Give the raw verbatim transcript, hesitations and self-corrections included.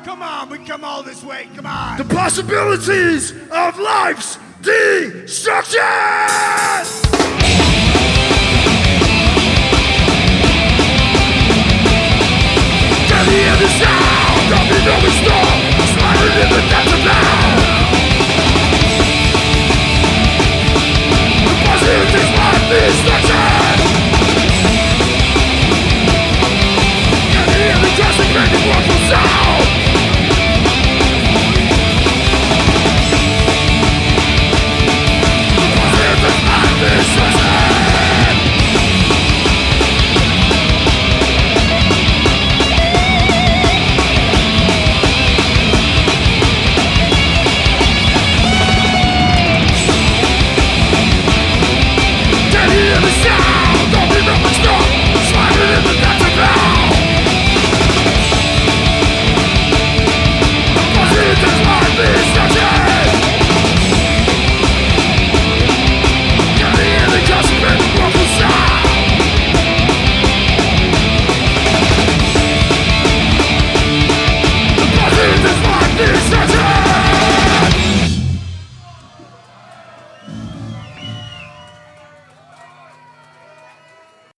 Come on, we come all this way, come on. The possibilities of life's destruction! Can you hear the sound of the enormous storm? Sliding in the